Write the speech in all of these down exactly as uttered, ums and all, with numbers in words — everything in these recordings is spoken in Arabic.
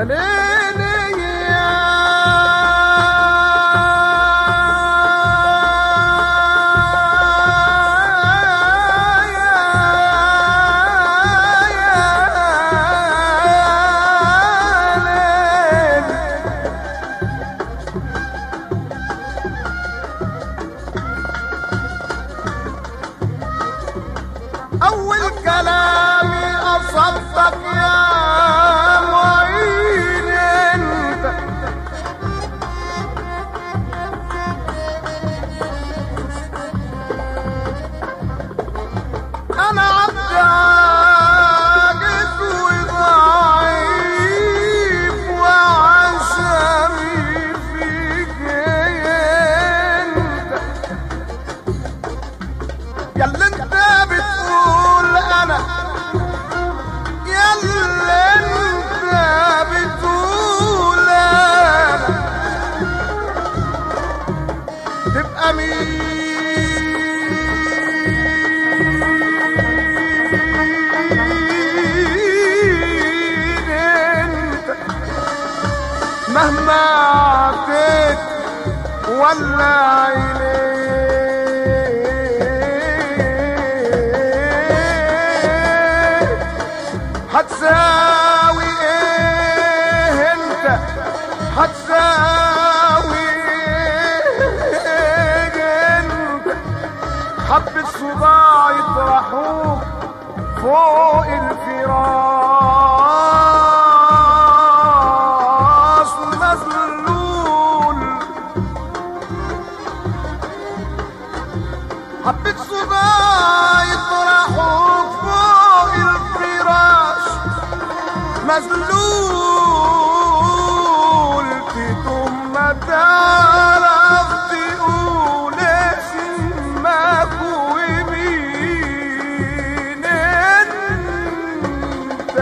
أول كلامي أصدق يا معين انت، أنا عبد عاجز وضعيف وعشمي فيك انت، ياللي انت بتقول أنا، ياللي انت بتقول أنا، تبقى مين انت مهما عطيت ولا عينيك هتساوي ايه انت، هتساوي ايه انت، حبة صداع يطرحوك فوق الفراش مذلول، حبة صداع يطرحوك فوق الفراش مذلول، تدوم ما تعرف تقول اسمك ومين انت.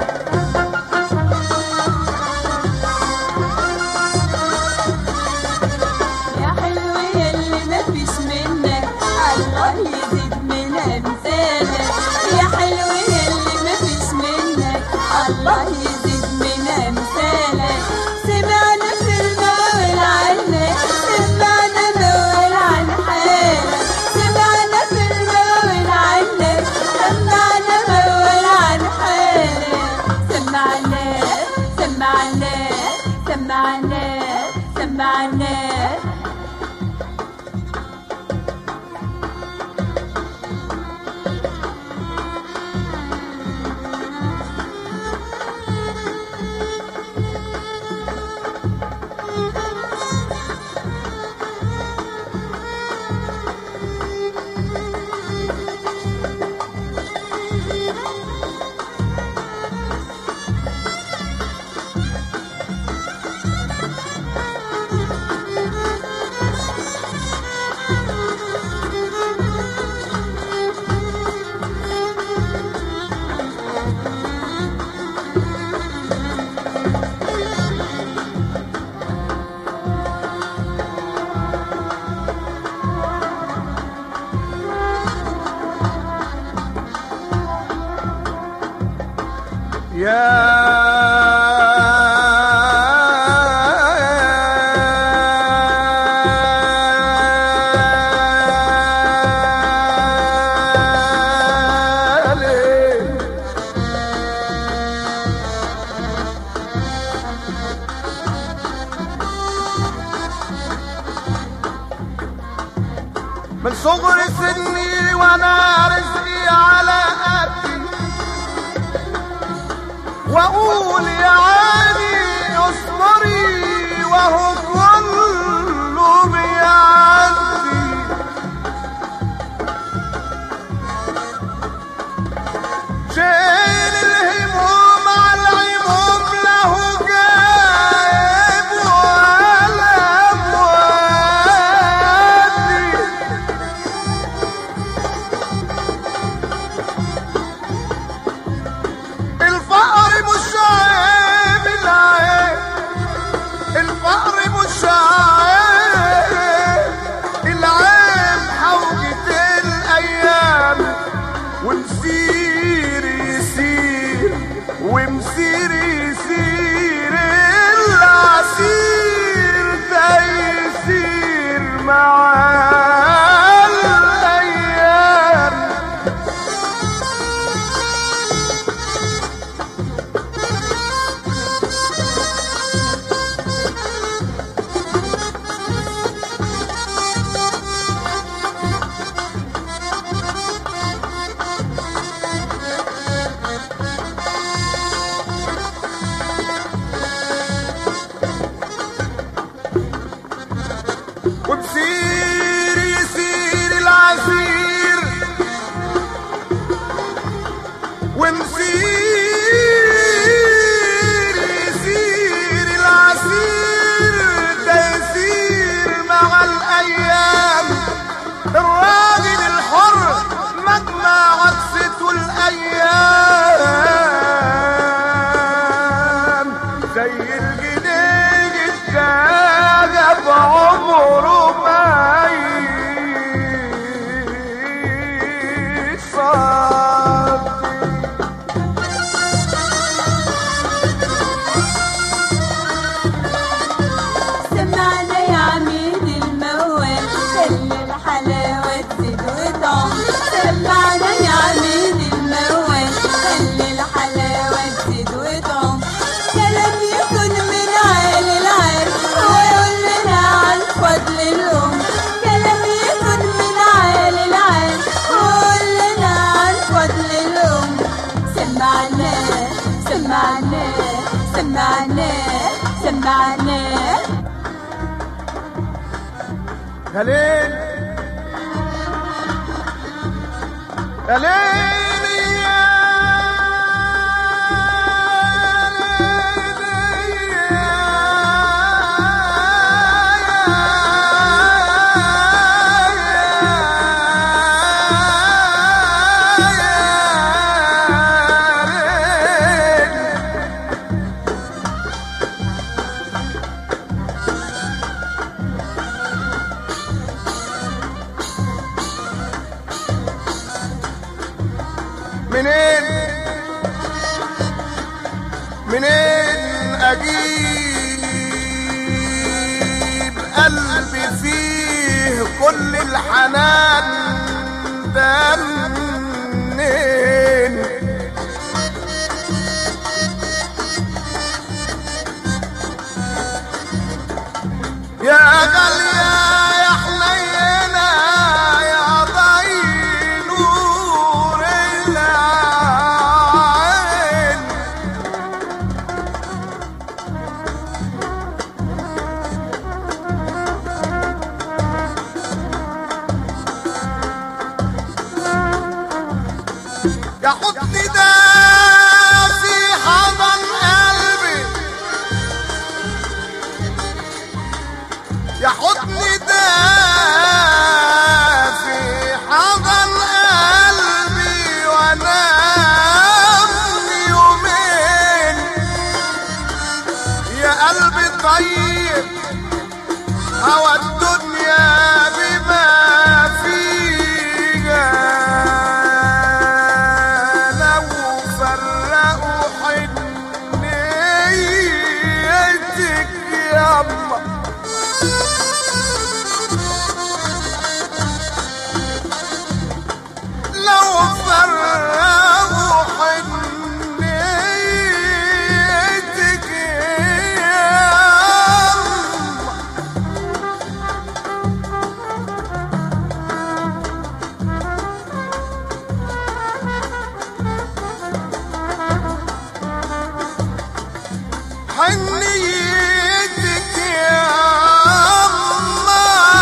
يا حلو يلي مفيش منك الله يزيد من امثالك، يا حلو يلي مفيش منك الله يزيد من امثالك، سمعنا في المول عنك، سمعنا مول عن حالك، سمعنا في المول عنك، سمعنا مول عن حالك، سمعنا سمعنا سمعنا سمعنا من صغر سني وانا رزقي على قدي، واقول يا عيني اصبري وهو كله بيعدي، شيل الهموم على العموم له جايب ولا مودي، الفقر مش عيب العيب، الفقر مش عيب العيب، حوجة الأيام ومسير يسير ومسير يسير سمعنا سمعنا سمعنا يا ليل يا ليل منين منين اجيب قلبي فيه كل الحنان ده منين يا غالية يا حنينة يا ضي نور العين يا حضني ده في حضن قلبي يا حضني ده في حضن قلبي وانام يومين يا قلبي طيب هوى الدنيا بما فيها لو فرقوا حنيتك ياما لو فرقوا حنيتك ياما حنيتك ياما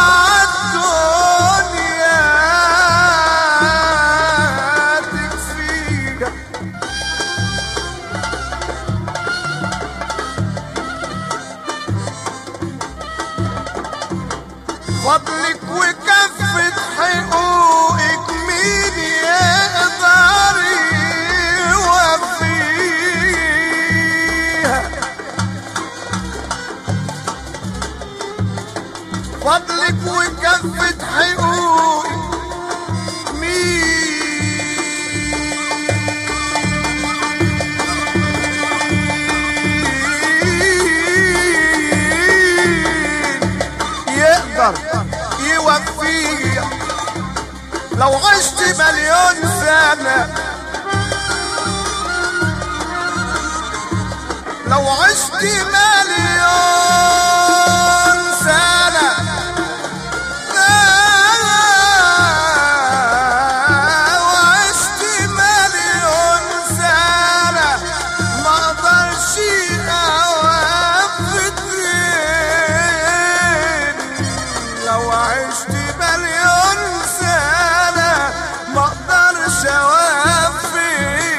الدنيا تكفيها فضلك وكفة حقوقك مين يقدر يوفيها فضلك وكفة حقوقك مين يقدر يوفيها لو عشت مليون سنة لو عشت مليون سنة لو عشت مليون سنة ما اقدرش اوفي الدين لو عشت مليون سنة ما اقدرش اوفي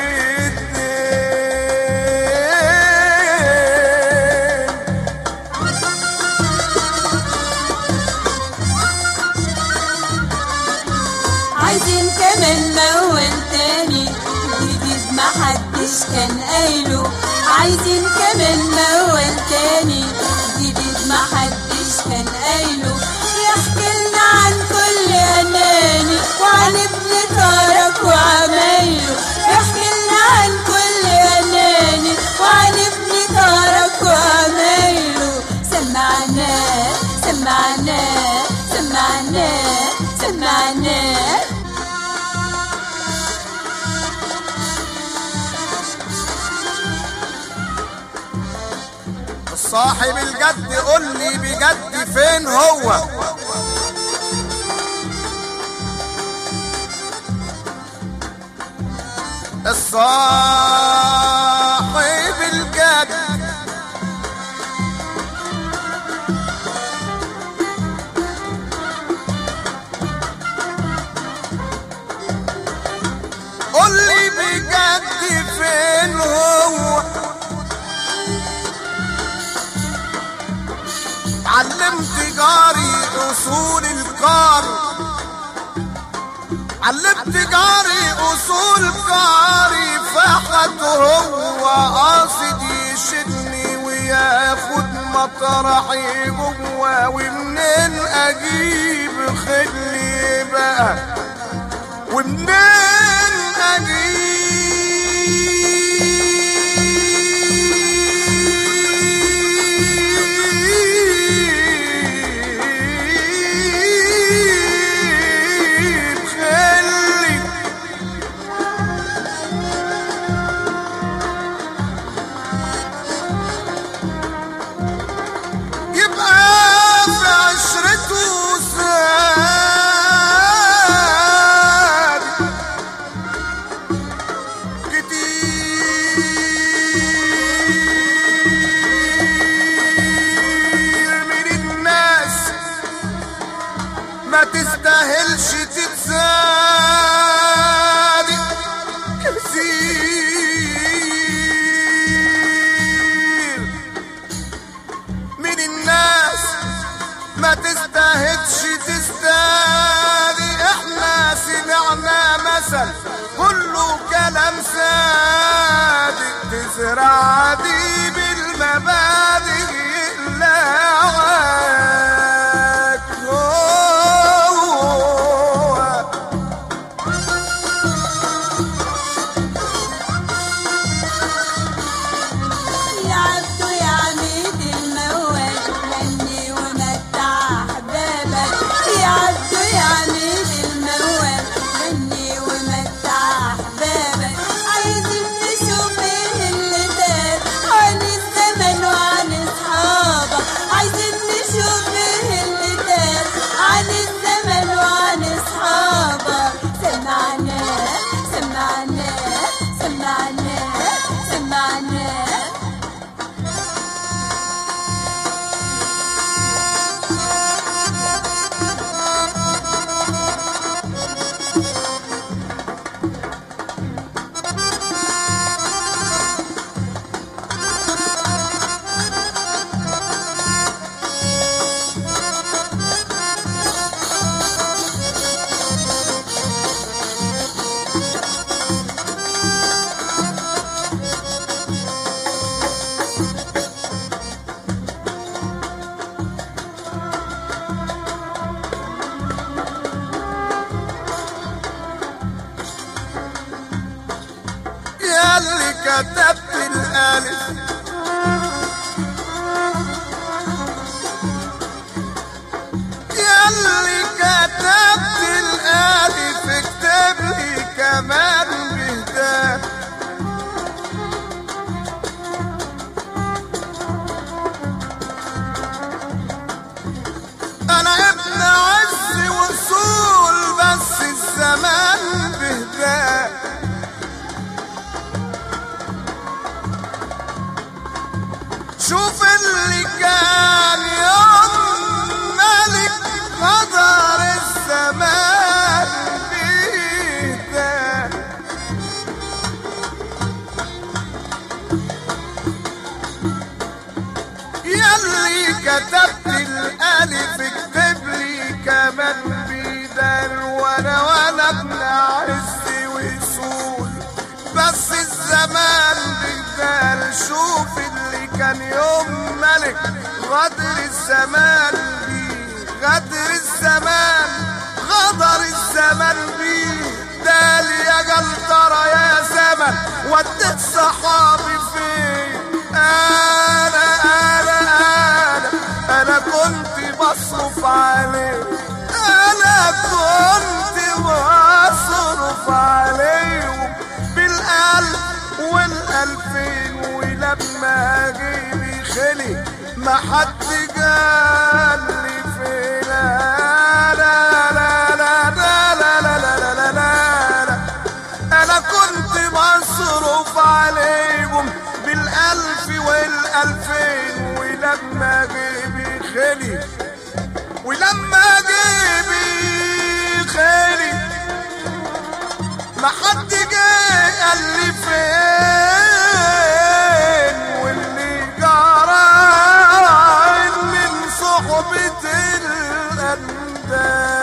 عايزين كمان موال تاني جديد محدش كان قايله عايزين كمان موال تاني جديد محدش كان قايله يحكي لنا عن كل اناني وعن ابن طارق وعمايله يحكي لنا عن كل اناني وعن ابن طارق وعمايله سمعناه سمعناه سمعناه سمعناه صاحب الجد قول لي بجد فين هو الصاحب القار، علمت جاري اصول قاري، فحت هو قاصد يشدني وياخد مطرحي جوا، ومنين اجيب خلي بقى ومنين اجيب ما تستاهلش تتسادي كتير من الناس، ما تستاهلش تستادي. احنا سمعنا مثل كله كلام صادق، تزرع دي بالمبادئ يقلعك اللي كتبت الألف، ياللي كتبت الألف اكتب لي كمان بهداه. أنا ابن عز وصول بس الزمان بهداه. شوف اللي كان يوم ملك غدر الزمان بيده، ياللي كتبت الألف اكتب لي كمان بيدر. وانا وانا ابن عز وصول بس الزمان بيدر. شوف كان يوم ملك غدر الزمان بيه، غدر الزمان غدر الزمان بيه. دالي يا قلطرة يا زمن وديت صحابي فين. انا انا انا انا كنت بصرف عليه، انا كنت بصرف عليهم بالالف والالفين. ولما جيبي خلي ما حد قال لي فين. لا لا لا لا لا لا لا لا لا انا كنت بصرف عليهم بالالف والالفين. ولما جيبي خلي ولما جيبي خلي ما حد جه قال لي فين. واللي جرى من صحبة الأنداد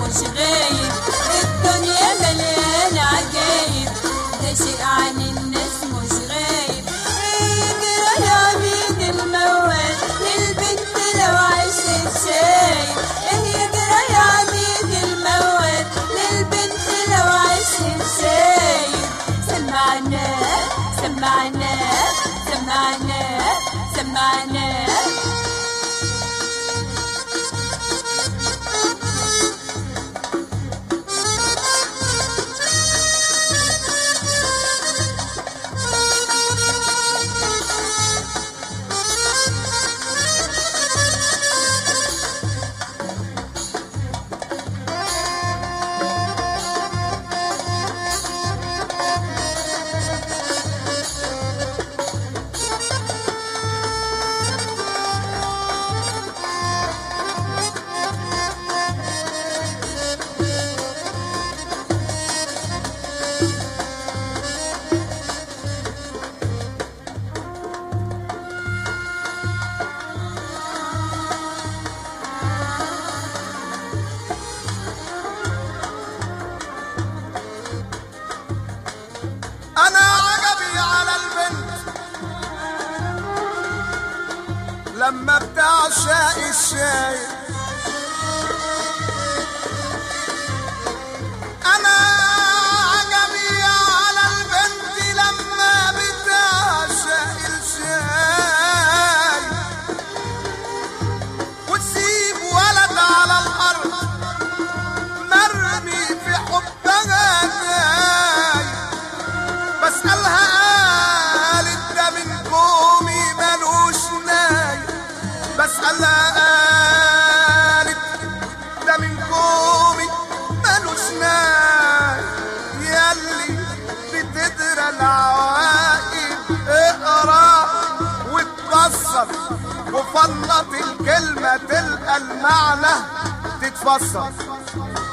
مش غايب. الدنيا مليانة عجايب، ده شيء عن الناس مش غايب. يجرى يا عبيد الموال للبنت لو عشت شايب. يجرى يا عبيد الموال للبنت لو عشت شايب. سمعنا سمعنا سمعنا سمعنا. انا عجبي على البنت لما بتعشق الشاي. انا عجبي على البنت لما بتعشق الشاي، وتسيب ولد على الارض مرمي في حبها جاي. بسألها قالت ده من قومي ملوش ناي. بسألها قالت ده من قومي ملوش ناي. ياللي بتدرى العواقب اقرا وتبصر، وفنط الكلمة تلقى المعنى تتفسر.